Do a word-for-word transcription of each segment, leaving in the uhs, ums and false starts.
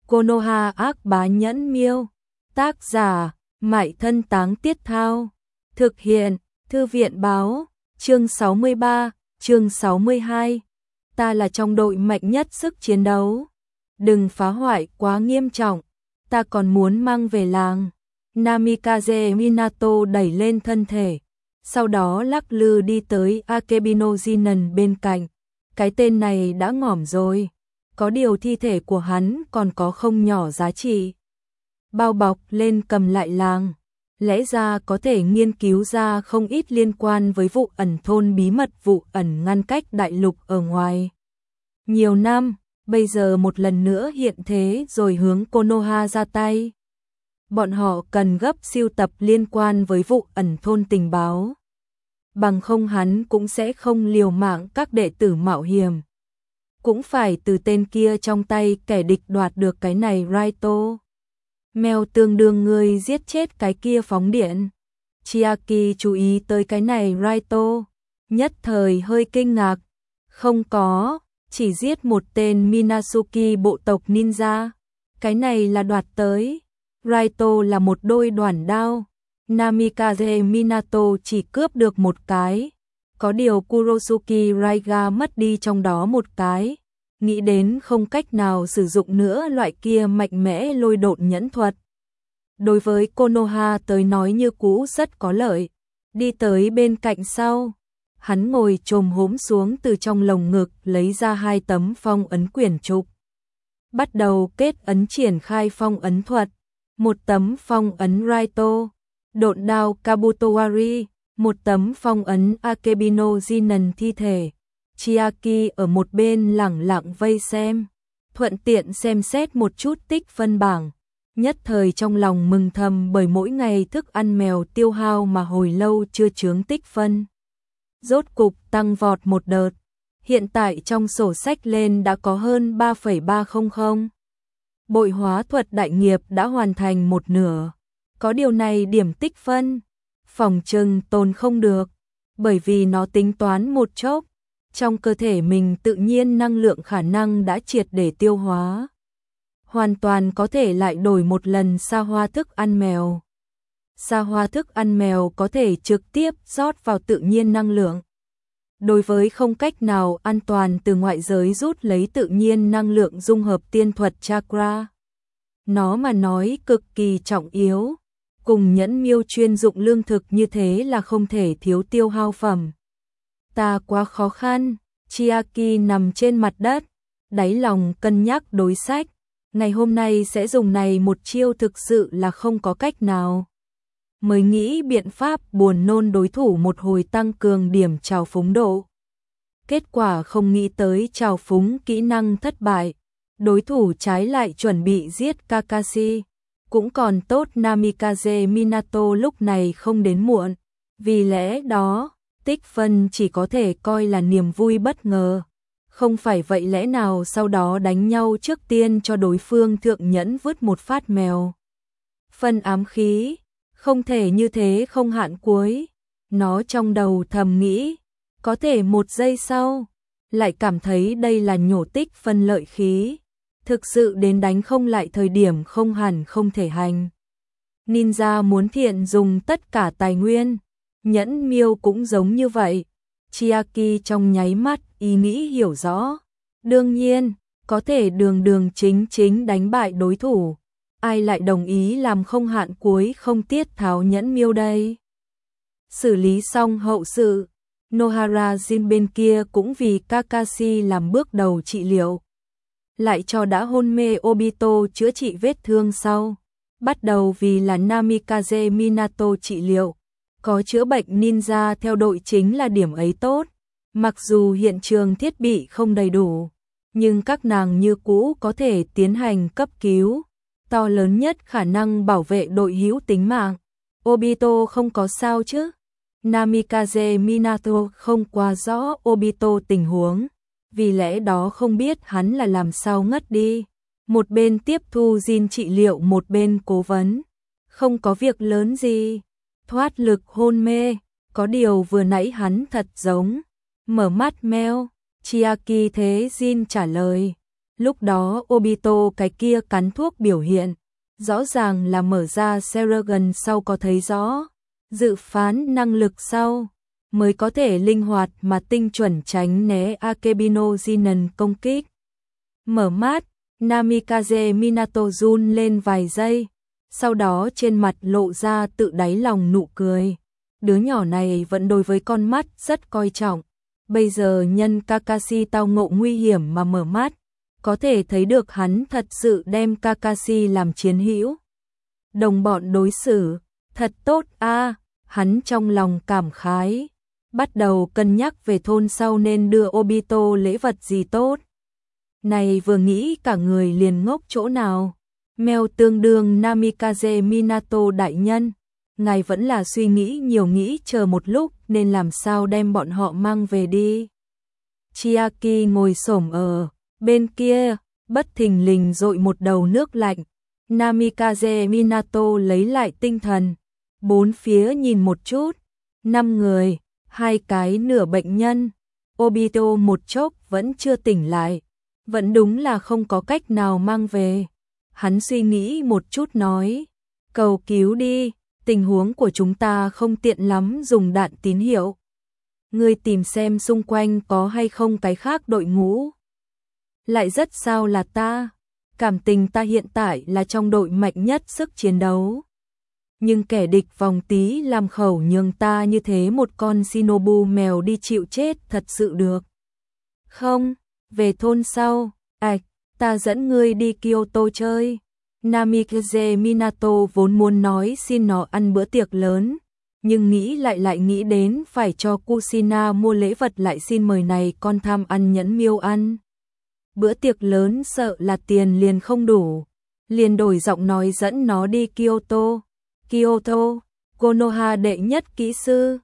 Konoha ác bá nhẫn miêu. Tác giả, Mại Thân Táng Tiết Thao. Thực hiện, Thư viện Báo. Chương sáu mươi ba, chương sáu mươi hai. Ta là trong đội mạnh nhất sức chiến đấu. Đừng phá hoại quá nghiêm trọng. Ta còn muốn mang về làng. Namikaze Minato đẩy lên thân thể. Sau đó lắc lư đi tới Akebino Jinan bên cạnh. Cái tên này đã ngỏm rồi. Có điều thi thể của hắn còn có không nhỏ giá trị. Bao bọc lên cầm lại làng. Lẽ ra có thể nghiên cứu ra không ít liên quan với vụ ẩn thôn bí mật, vụ ẩn ngăn cách đại lục ở ngoài. Nhiều năm, bây giờ một lần nữa hiện thế rồi hướng Konoha ra tay. Bọn họ cần gấp sưu tập liên quan với vụ ẩn thôn tình báo. Bằng không hắn cũng sẽ không liều mạng các đệ tử mạo hiểm. Cũng phải từ tên kia trong tay kẻ địch đoạt được cái này Raito. Mèo tương đương người giết chết cái kia phóng điện. Chiaki chú ý tới cái này Raito. Nhất thời hơi kinh ngạc. Không có, chỉ giết một tên Minazuki bộ tộc ninja. Cái này là đoạt tới. Raito là một đôi đoản đao. Namikaze Minato chỉ cướp được một cái. Có điều Kurosuke Raiga mất đi trong đó một cái. Nghĩ đến không cách nào sử dụng nữa loại kia mạnh mẽ lôi độn nhẫn thuật. Đối với Konoha tới nói như cũ rất có lợi. Đi tới bên cạnh sau. Hắn ngồi chồm hốm xuống từ trong lồng ngực lấy ra hai tấm phong ấn quyển trục. Bắt đầu kết ấn triển khai phong ấn thuật. Một tấm phong ấn Raito. Độn đao Kabutowari. Một tấm phong ấn Akebino Jinan thi thể. Chiaki ở một bên lẳng lặng vây xem. Thuận tiện xem xét một chút tích phân bảng. Nhất thời trong lòng mừng thầm bởi mỗi ngày thức ăn mèo tiêu hao mà hồi lâu chưa chướng tích phân. Rốt cục tăng vọt một đợt. Hiện tại trong sổ sách lên đã có hơn ba phẩy ba không không. Bội hóa thuật đại nghiệp đã hoàn thành một nửa. Có điều này điểm tích phân. Phòng trừng tồn không được. Bởi vì nó tính toán một chốc. Trong cơ thể mình tự nhiên năng lượng khả năng đã triệt để tiêu hóa. Hoàn toàn có thể lại đổi một lần xa hoa thức ăn mèo. Xa hoa thức ăn mèo có thể trực tiếp rót vào tự nhiên năng lượng. Đối với không cách nào an toàn từ ngoại giới rút lấy tự nhiên năng lượng dung hợp tiên thuật chakra. Nó mà nói cực kỳ trọng yếu. Cùng nhẫn miêu chuyên dụng lương thực như thế là không thể thiếu tiêu hao phẩm. Ta quá khó khăn. Chiaki nằm trên mặt đất. Đáy lòng cân nhắc đối sách. Ngày hôm nay sẽ dùng này một chiêu thực sự là không có cách nào. Mới nghĩ biện pháp buồn nôn đối thủ một hồi tăng cường điểm trào phúng độ. Kết quả không nghĩ tới trào phúng kỹ năng thất bại. Đối thủ trái lại chuẩn bị giết Kakashi. Cũng còn tốt Namikaze Minato lúc này không đến muộn. Vì lẽ đó, tích phân chỉ có thể coi là niềm vui bất ngờ. Không phải vậy lẽ nào sau đó đánh nhau trước tiên cho đối phương thượng nhẫn vứt một phát mèo. Phân ám khí, không thể như thế không hạn cuối. Nó trong đầu thầm nghĩ, có thể một giây sau, lại cảm thấy đây là nhổ tích phân lợi khí. Thực sự đến đánh không lại thời điểm không hẳn không thể hành. Ninja muốn thiện dùng tất cả tài nguyên. Nhẫn miêu cũng giống như vậy. Chiaki trong nháy mắt ý nghĩ hiểu rõ. Đương nhiên, có thể đường đường chính chính đánh bại đối thủ. Ai lại đồng ý làm không hạn cuối không tiết tháo nhẫn miêu đây? Xử lý xong hậu sự, Nohara Jin bên kia cũng vì Kakashi làm bước đầu trị liệu. Lại cho đã hôn mê Obito chữa trị vết thương sau. Bắt đầu vì là Namikaze Minato trị liệu. Có chữa bệnh ninja theo đội chính là điểm ấy tốt. Mặc dù hiện trường thiết bị không đầy đủ, nhưng các nàng như cũ có thể tiến hành cấp cứu. To lớn nhất khả năng bảo vệ đội hữu tính mạng. Obito không có sao chứ? Namikaze Minato không quá rõ Obito tình huống. Vì lẽ đó không biết hắn là làm sao ngất đi. Một bên tiếp thu Jin trị liệu, một bên cố vấn. Không có việc lớn gì. Thoát lực hôn mê. Có điều vừa nãy hắn thật giống. Mở mắt meo. Chiaki thế Jin trả lời. Lúc đó Obito cái kia cắn thuốc biểu hiện, rõ ràng là mở ra Serragon sau có thấy rõ, dự phán năng lực sau, mới có thể linh hoạt mà tinh chuẩn tránh né Akebino Jinan công kích. Mở mắt, Namikaze Minato run lên vài giây, sau đó trên mặt lộ ra tự đáy lòng nụ cười. Đứa nhỏ này vẫn đối với con mắt rất coi trọng. Bây giờ nhân Kakashi tao ngộ nguy hiểm mà mở mắt, có thể thấy được hắn thật sự đem Kakashi làm chiến hữu. Đồng bọn đối xử, thật tốt a, hắn trong lòng cảm khái. Bắt đầu cân nhắc về thôn sau nên đưa Obito lễ vật gì tốt. Này vừa nghĩ cả người liền ngốc chỗ nào. Mèo tương đương Namikaze Minato đại nhân, ngài vẫn là suy nghĩ nhiều nghĩ chờ một lúc nên làm sao đem bọn họ mang về đi. Chiaki ngồi xổm ở bên kia, bất thình lình dội một đầu nước lạnh. Namikaze Minato lấy lại tinh thần, bốn phía nhìn một chút, năm người, hai cái nửa bệnh nhân. Obito một chốc vẫn chưa tỉnh lại, vẫn đúng là không có cách nào mang về. Hắn suy nghĩ một chút nói, cầu cứu đi, tình huống của chúng ta không tiện lắm dùng đạn tín hiệu. Ngươi tìm xem xung quanh có hay không cái khác đội ngũ. Lại rất sao là ta, cảm tình ta hiện tại là trong đội mạnh nhất sức chiến đấu. Nhưng kẻ địch vòng tí làm khẩu nhường ta như thế một con Shinobu mèo đi chịu chết thật sự được. Không, về thôn sau, ạch, ta dẫn ngươi đi Kyoto chơi. Namikaze Minato vốn muốn nói xin nó ăn bữa tiệc lớn, nhưng nghĩ lại lại nghĩ đến phải cho Kushina mua lễ vật lại xin mời này con tham ăn nhẫn miêu ăn. Bữa tiệc lớn sợ là tiền liền không đủ, liền đổi giọng nói dẫn nó đi Kyoto. Kyoto, Konoha đệ nhất kỹ sư.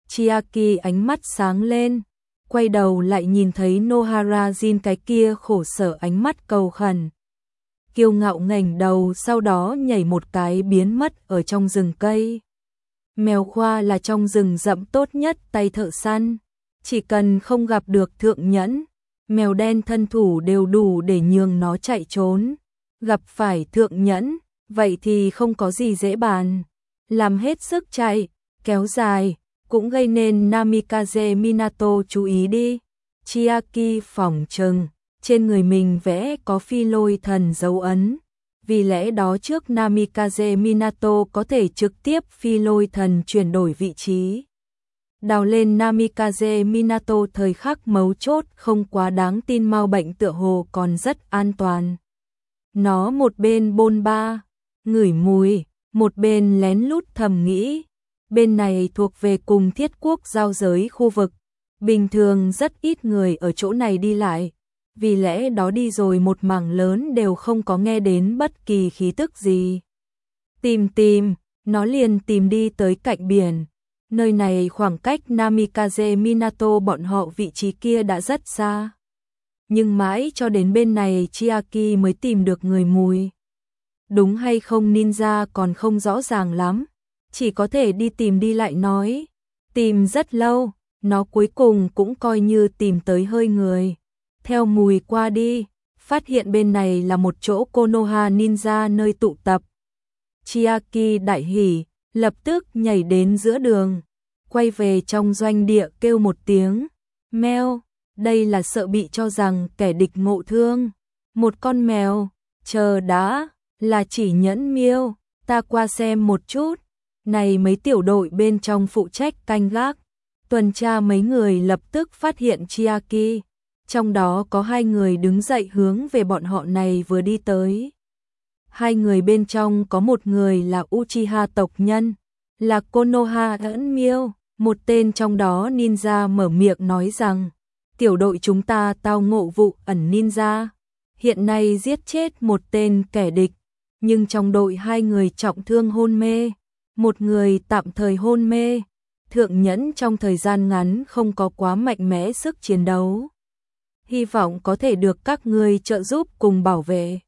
Chiaki ánh mắt sáng lên, quay đầu lại nhìn thấy Nohara Jin cái kia khổ sở ánh mắt cầu khẩn. Kiêu ngạo ngẩng đầu sau đó nhảy một cái biến mất ở trong rừng cây. Mèo khoa là trong rừng rậm tốt nhất tay thợ săn, chỉ cần không gặp được thượng nhẫn, mèo đen thân thủ đều đủ để nhường nó chạy trốn. Gặp phải thượng nhẫn, vậy thì không có gì dễ bàn. Làm hết sức chạy, kéo dài, cũng gây nên Namikaze Minato chú ý đi. Chiaki phỏng chừng, trên người mình vẽ có phi lôi thần dấu ấn. Vì lẽ đó trước Namikaze Minato có thể trực tiếp phi lôi thần chuyển đổi vị trí. Đào lên Namikaze Minato thời khắc mấu chốt không quá đáng tin mau bệnh tựa hồ còn rất an toàn. Nó một bên bôn ba, ngửi mùi, một bên lén lút thầm nghĩ. Bên này thuộc về cùng thiết quốc giao giới khu vực. Bình thường rất ít người ở chỗ này đi lại. Vì lẽ đó đi rồi một mảng lớn đều không có nghe đến bất kỳ khí tức gì. Tìm tìm, nó liền tìm đi tới cạnh biển. Nơi này khoảng cách Namikaze Minato bọn họ vị trí kia đã rất xa. Nhưng mãi cho đến bên này Chiaki mới tìm được người mùi. Đúng hay không ninja còn không rõ ràng lắm. Chỉ có thể đi tìm đi lại nói. Tìm rất lâu, nó cuối cùng cũng coi như tìm tới hơi người. Theo mùi qua đi, phát hiện bên này là một chỗ Konoha ninja nơi tụ tập. Chiaki đại hỉ, lập tức nhảy đến giữa đường, quay về trong doanh địa kêu một tiếng, mèo, đây là sợ bị cho rằng kẻ địch ngộ thương. Một con mèo, chờ đã, là chỉ nhẫn miêu, ta qua xem một chút. Này mấy tiểu đội bên trong phụ trách canh gác, tuần tra mấy người lập tức phát hiện Chiaki. Trong đó có hai người đứng dậy hướng về bọn họ này vừa đi tới. Hai người bên trong có một người là Uchiha tộc nhân, là Konoha ẩn miêu. Một tên trong đó ninja mở miệng nói rằng, tiểu đội chúng ta tao ngộ vụ ẩn ninja. Hiện nay giết chết một tên kẻ địch, nhưng trong đội hai người trọng thương hôn mê, một người tạm thời hôn mê. Thượng nhẫn trong thời gian ngắn không có quá mạnh mẽ sức chiến đấu. Hy vọng có thể được các ngươi trợ giúp cùng bảo vệ.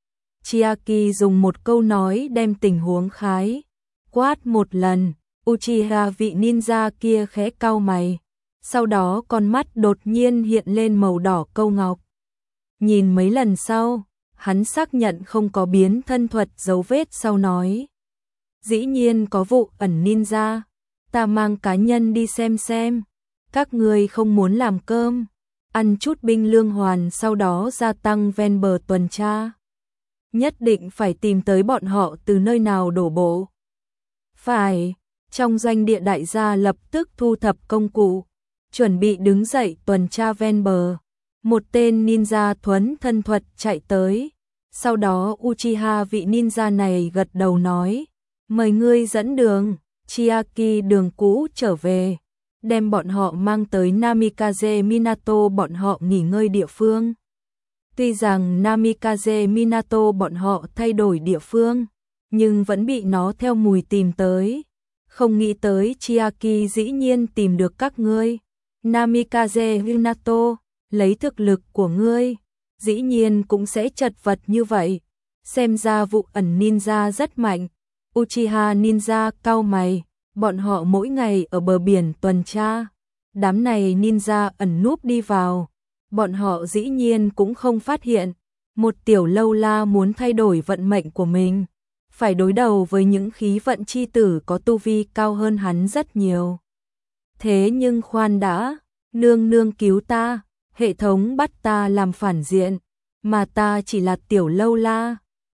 Chiaki dùng một câu nói đem tình huống khái quát một lần. Uchiha vị ninja kia khẽ cau mày, sau đó con mắt đột nhiên hiện lên màu đỏ câu ngọc. Nhìn mấy lần sau, hắn xác nhận không có biến thân thuật dấu vết sau nói. Dĩ nhiên có vụ ẩn ninja, ta mang cá nhân đi xem xem. Các người không muốn làm cơm, ăn chút binh lương hoàn sau đó gia tăng ven bờ tuần tra. Nhất định phải tìm tới bọn họ từ nơi nào đổ bộ. Phải, trong doanh địa đại gia lập tức thu thập công cụ, chuẩn bị đứng dậy tuần tra ven bờ. Một tên ninja thuấn thân thuật chạy tới, sau đó Uchiha vị ninja này gật đầu nói, mời ngươi dẫn đường, Chiaki đường cũ trở về, đem bọn họ mang tới Namikaze Minato bọn họ nghỉ ngơi địa phương. Tuy rằng Namikaze Minato bọn họ thay đổi địa phương, nhưng vẫn bị nó theo mùi tìm tới. Không nghĩ tới Chiaki dĩ nhiên tìm được các ngươi. Namikaze Minato, lấy thực lực của ngươi, dĩ nhiên cũng sẽ chật vật như vậy. Xem ra vụ ẩn ninja rất mạnh. Uchiha ninja cau mày, bọn họ mỗi ngày ở bờ biển tuần tra. Đám này ninja ẩn núp đi vào, bọn họ dĩ nhiên cũng không phát hiện. Một tiểu lâu la muốn thay đổi vận mệnh của mình, phải đối đầu với những khí vận chi tử có tu vi cao hơn hắn rất nhiều. Thế nhưng khoan đã, nương nương cứu ta, hệ thống bắt ta làm phản diện, mà ta chỉ là tiểu lâu la,